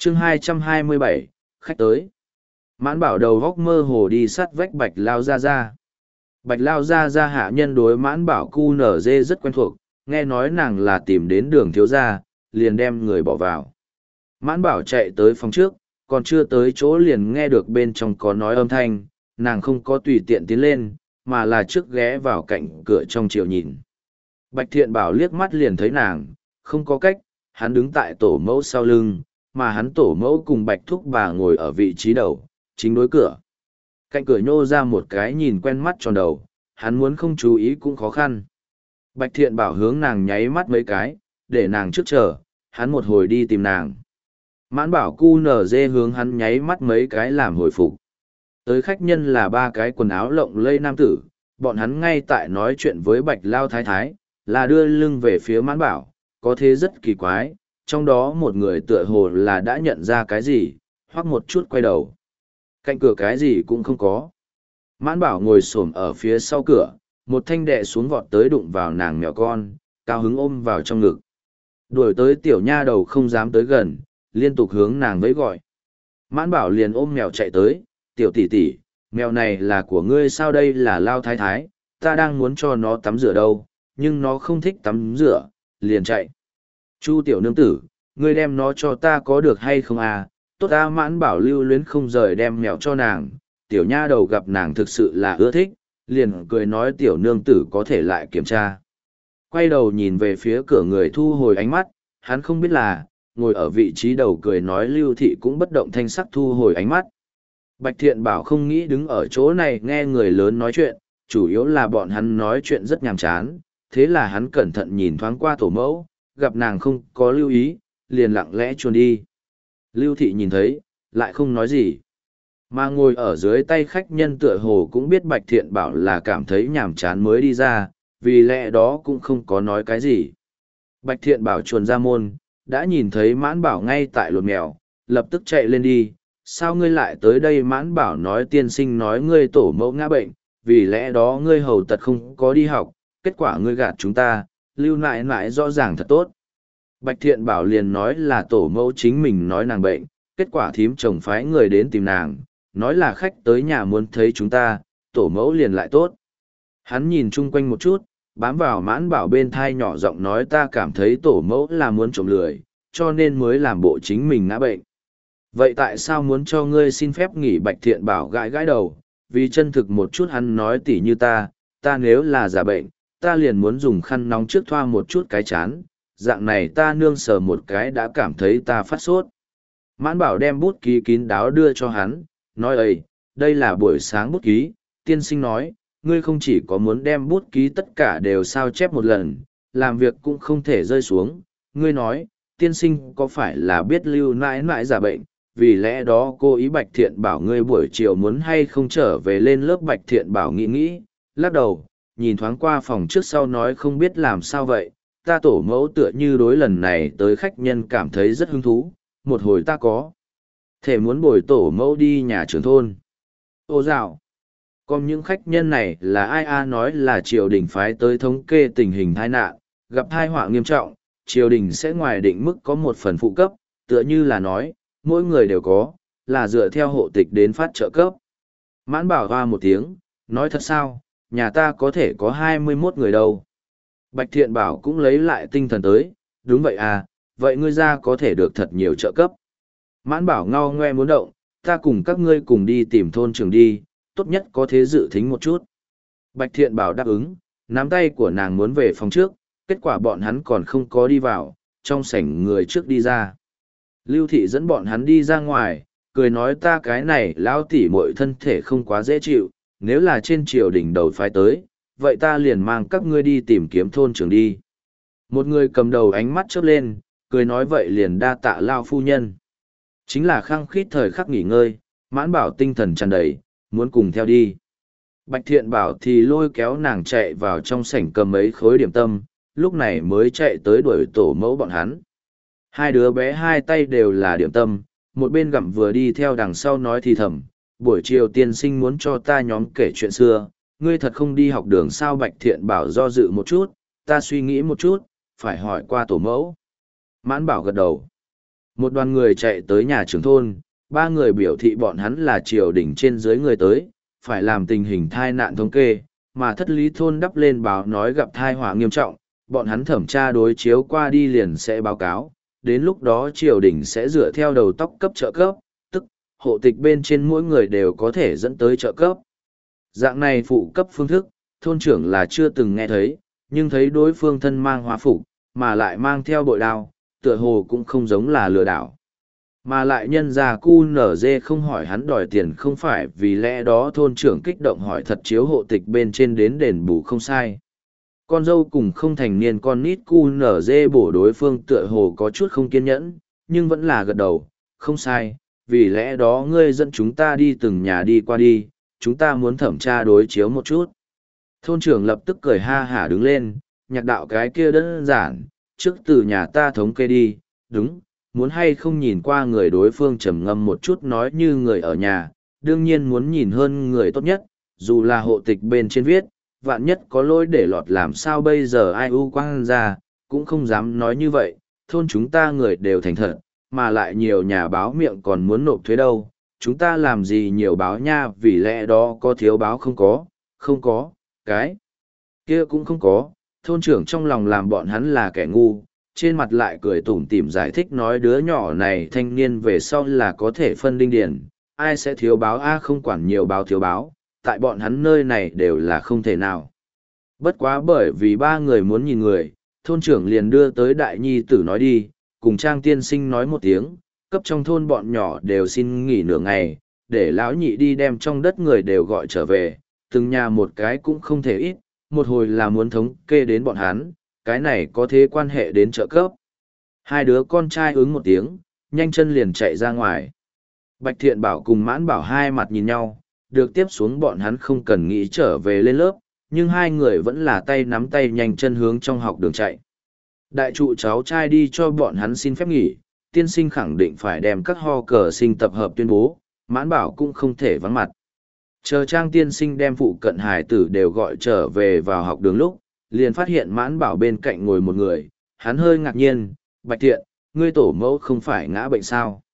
chương 227, khách tới. Mãn bảo đầu góc mơ hồ đi sát vách Bạch Lao Gia Gia. Bạch Lao Gia Gia hạ nhân đối mãn bảo cu nở dê rất quen thuộc, nghe nói nàng là tìm đến đường thiếu gia, liền đem người bỏ vào. Mãn bảo chạy tới phòng trước, còn chưa tới chỗ liền nghe được bên trong có nói âm thanh, nàng không có tùy tiện tiến lên, mà là trước ghé vào cạnh cửa trong chiều nhìn. Bạch Thiện Bảo liếc mắt liền thấy nàng, không có cách, hắn đứng tại tổ mẫu sau lưng, mà hắn tổ mẫu cùng Bạch Thúc bà ngồi ở vị trí đầu, chính đối cửa. Cạnh cửa nhô ra một cái nhìn quen mắt tròn đầu, hắn muốn không chú ý cũng khó khăn. Bạch Thiện Bảo hướng nàng nháy mắt mấy cái, để nàng trước chờ, hắn một hồi đi tìm nàng. Mãn bảo cu nở dê hướng hắn nháy mắt mấy cái làm hồi phục. Tới khách nhân là ba cái quần áo lộng lây nam tử, bọn hắn ngay tại nói chuyện với Bạch Lao Thái Thái, là đưa lưng về phía mãn bảo, có thế rất kỳ quái, trong đó một người tựa hồ là đã nhận ra cái gì, hoặc một chút quay đầu. Cạnh cửa cái gì cũng không có. Mãn bảo ngồi xổm ở phía sau cửa, một thanh đệ xuống vọt tới đụng vào nàng mèo con, cao hứng ôm vào trong ngực. Đuổi tới tiểu nha đầu không dám tới gần, liên tục hướng nàng vẫy gọi. Mãn bảo liền ôm mèo chạy tới, tiểu tỷ tỷ, mèo này là của ngươi sao? Đây là Lao Thái Thái, ta đang muốn cho nó tắm rửa đâu, nhưng nó không thích tắm rửa, liền chạy. Chu tiểu nương tử, ngươi đem nó cho ta có được hay không à? Tốt ta. Mãn bảo lưu luyến không rời đem mèo cho nàng, tiểu nha đầu gặp nàng thực sự là ưa thích, liền cười nói tiểu nương tử có thể lại kiểm tra. Quay đầu nhìn về phía cửa người thu hồi ánh mắt, hắn không biết là, ngồi ở vị trí đầu cười nói Lưu Thị cũng bất động thanh sắc thu hồi ánh mắt. Bạch Thiện Bảo không nghĩ đứng ở chỗ này nghe người lớn nói chuyện, chủ yếu là bọn hắn nói chuyện rất nhàm chán, thế là hắn cẩn thận nhìn thoáng qua tổ mẫu, gặp nàng không có lưu ý, liền lặng lẽ chuồn đi. Lưu Thị nhìn thấy, lại không nói gì. Mà ngồi ở dưới tay khách nhân tựa hồ cũng biết Bạch Thiện Bảo là cảm thấy nhàm chán mới đi ra, vì lẽ đó cũng không có nói cái gì. Bạch Thiện Bảo chuồn ra môn, đã nhìn thấy Mãn Bảo ngay tại lột mèo, lập tức chạy lên đi. Sao ngươi lại tới đây? Mãn Bảo nói tiên sinh nói ngươi tổ mẫu ngã bệnh, vì lẽ đó ngươi hầu tật không có đi học, kết quả ngươi gạt chúng ta, Lưu nại nại rõ ràng thật tốt. Bạch Thiện Bảo liền nói là tổ mẫu chính mình nói nàng bệnh, kết quả thím chồng phái người đến tìm nàng, nói là khách tới nhà muốn thấy chúng ta, tổ mẫu liền lại tốt. Hắn nhìn chung quanh một chút, bám vào Mãn Bảo bên thai nhỏ giọng nói ta cảm thấy tổ mẫu là muốn trộm lười, cho nên mới làm bộ chính mình ngã bệnh. Vậy tại sao muốn cho ngươi xin phép nghỉ? Bạch Thiện Bảo gãi gãi đầu, vì chân thực một chút hắn nói tỉ như ta nếu là giả bệnh, ta liền muốn dùng khăn nóng trước thoa một chút cái chán, dạng này ta nương sờ một cái đã cảm thấy ta phát sốt. Mãn Bảo đem bút ký kín đáo đưa cho hắn, nói ấy, đây là buổi sáng bút ký, tiên sinh nói, ngươi không chỉ có muốn đem bút ký tất cả đều sao chép một lần, làm việc cũng không thể rơi xuống. Ngươi nói, tiên sinh có phải là biết Lưu nãi nãi giả bệnh, vì lẽ đó cô ý Bạch Thiện Bảo ngươi buổi chiều muốn hay không trở về lên lớp? Bạch Thiện Bảo nghĩ, lắc đầu, nhìn thoáng qua phòng trước sau nói không biết làm sao vậy, ta tổ mẫu tựa như đối lần này tới khách nhân cảm thấy rất hứng thú, một hồi ta có thể muốn bồi tổ mẫu đi nhà trưởng thôn. Ô dạo, còn những khách nhân này là ai? Nói là triều đình phái tới thống kê tình hình tai nạn, gặp tai họa nghiêm trọng, triều đình sẽ ngoài định mức có một phần phụ cấp, tựa như là nói, mỗi người đều có, là dựa theo hộ tịch đến phát trợ cấp. Mãn Bảo hoa một tiếng, nói thật sao, nhà ta có thể có 21 người đâu. Bạch Thiện Bảo cũng lấy lại tinh thần tới, đúng vậy à, vậy ngươi ra có thể được thật nhiều trợ cấp. Mãn Bảo ngao ngoe muốn động, ta cùng các ngươi cùng đi tìm thôn trưởng đi, tốt nhất có thế dự thính một chút. Bạch Thiện Bảo đáp ứng, nắm tay của nàng muốn về phòng trước, kết quả bọn hắn còn không có đi vào, trong sảnh người trước đi ra. Lưu Thị dẫn bọn hắn đi ra ngoài, cười nói ta cái này lão tỉ muội thân thể không quá dễ chịu, nếu là trên triều đình đầu phái tới, vậy ta liền mang các ngươi đi tìm kiếm thôn trưởng đi. Một người cầm đầu ánh mắt chớp lên, cười nói vậy liền đa tạ Lao phu nhân. Chính là khăng khít thời khắc nghỉ ngơi, Mãn Bảo tinh thần tràn đầy, muốn cùng theo đi. Bạch Thiện Bảo thì lôi kéo nàng chạy vào trong sảnh cầm mấy khối điểm tâm, lúc này mới chạy tới đuổi tổ mẫu bọn hắn. Hai đứa bé hai tay đều là điểm tâm, một bên gặm vừa đi theo đằng sau nói thì thầm, buổi chiều tiên sinh muốn cho ta nhóm kể chuyện xưa, ngươi thật không đi học đường sao? Bạch Thiện Bảo do dự một chút, ta suy nghĩ một chút, phải hỏi qua tổ mẫu. Mãn Bảo gật đầu. Một đoàn người chạy tới nhà trưởng thôn, ba người biểu thị bọn hắn là triều đình trên dưới người tới, phải làm tình hình thai nạn thống kê, mà thất lý thôn đắp lên báo nói gặp thai họa nghiêm trọng, bọn hắn thẩm tra đối chiếu qua đi liền sẽ báo cáo, đến lúc đó triều đình sẽ dựa theo đầu tóc cấp trợ cấp, tức hộ tịch bên trên mỗi người đều có thể dẫn tới trợ cấp. Dạng này phụ cấp phương thức, thôn trưởng là chưa từng nghe thấy, nhưng thấy đối phương thân mang hóa phục, mà lại mang theo bội đao, tựa hồ cũng không giống là lừa đảo. Mà lại nhân ra QNZ không hỏi hắn đòi tiền không phải vì lẽ đó thôn trưởng kích động hỏi thật chiếu hộ tịch bên trên đến đền bù không sai. Con dâu cùng không thành niên con nít QNZ bổ đối phương tựa hồ có chút không kiên nhẫn, nhưng vẫn là gật đầu, không sai, vì lẽ đó ngươi dẫn chúng ta đi từng nhà đi qua đi, chúng ta muốn thẩm tra đối chiếu một chút. Thôn trưởng lập tức cười ha hả đứng lên, nhạc đạo cái kia đơn giản, trước từ nhà ta thống kê đi, đúng, muốn hay không nhìn qua người đối phương trầm ngâm một chút nói như người ở nhà, đương nhiên muốn nhìn hơn người tốt nhất, dù là hộ tịch bên trên viết, vạn nhất có lỗi để lọt làm sao bây giờ ai u quang ra, cũng không dám nói như vậy, thôn chúng ta người đều thành thật, mà lại nhiều nhà báo miệng còn muốn nộp thuế đâu, chúng ta làm gì nhiều báo nha vì lẽ đó có thiếu báo không có, cái kia cũng không có, thôn trưởng trong lòng làm bọn hắn là kẻ ngu, trên mặt lại cười tủm tỉm giải thích nói đứa nhỏ này thanh niên về sau là có thể phân đinh điển, ai sẽ thiếu báo a không quản nhiều báo thiếu báo, tại bọn hắn nơi này đều là không thể nào. Bất quá bởi vì ba người muốn nhìn người, thôn trưởng liền đưa tới đại nhi tử nói đi, cùng Trang tiên sinh nói một tiếng, cấp trong thôn bọn nhỏ đều xin nghỉ nửa ngày, để lão nhị đi đem trong đất người đều gọi trở về, từng nhà một cái cũng không thể ít, một hồi là muốn thống kê đến bọn hắn, cái này có thế quan hệ đến trợ cấp. Hai đứa con trai ứng một tiếng, nhanh chân liền chạy ra ngoài. Bạch Thiện Bảo cùng Mãn Bảo hai mặt nhìn nhau, được tiếp xuống bọn hắn không cần nghĩ trở về lên lớp, nhưng hai người vẫn là tay nắm tay nhanh chân hướng trong học đường chạy. Đại trụ cháu trai đi cho bọn hắn xin phép nghỉ, tiên sinh khẳng định phải đem các ho cờ sinh tập hợp tuyên bố, Mãn Bảo cũng không thể vắng mặt. Chờ Trang tiên sinh đem phụ cận hải tử đều gọi trở về vào học đường lúc, liền phát hiện Mãn Bảo bên cạnh ngồi một người, hắn hơi ngạc nhiên, Bạch Thiện, ngươi tổ mẫu không phải ngã bệnh sao?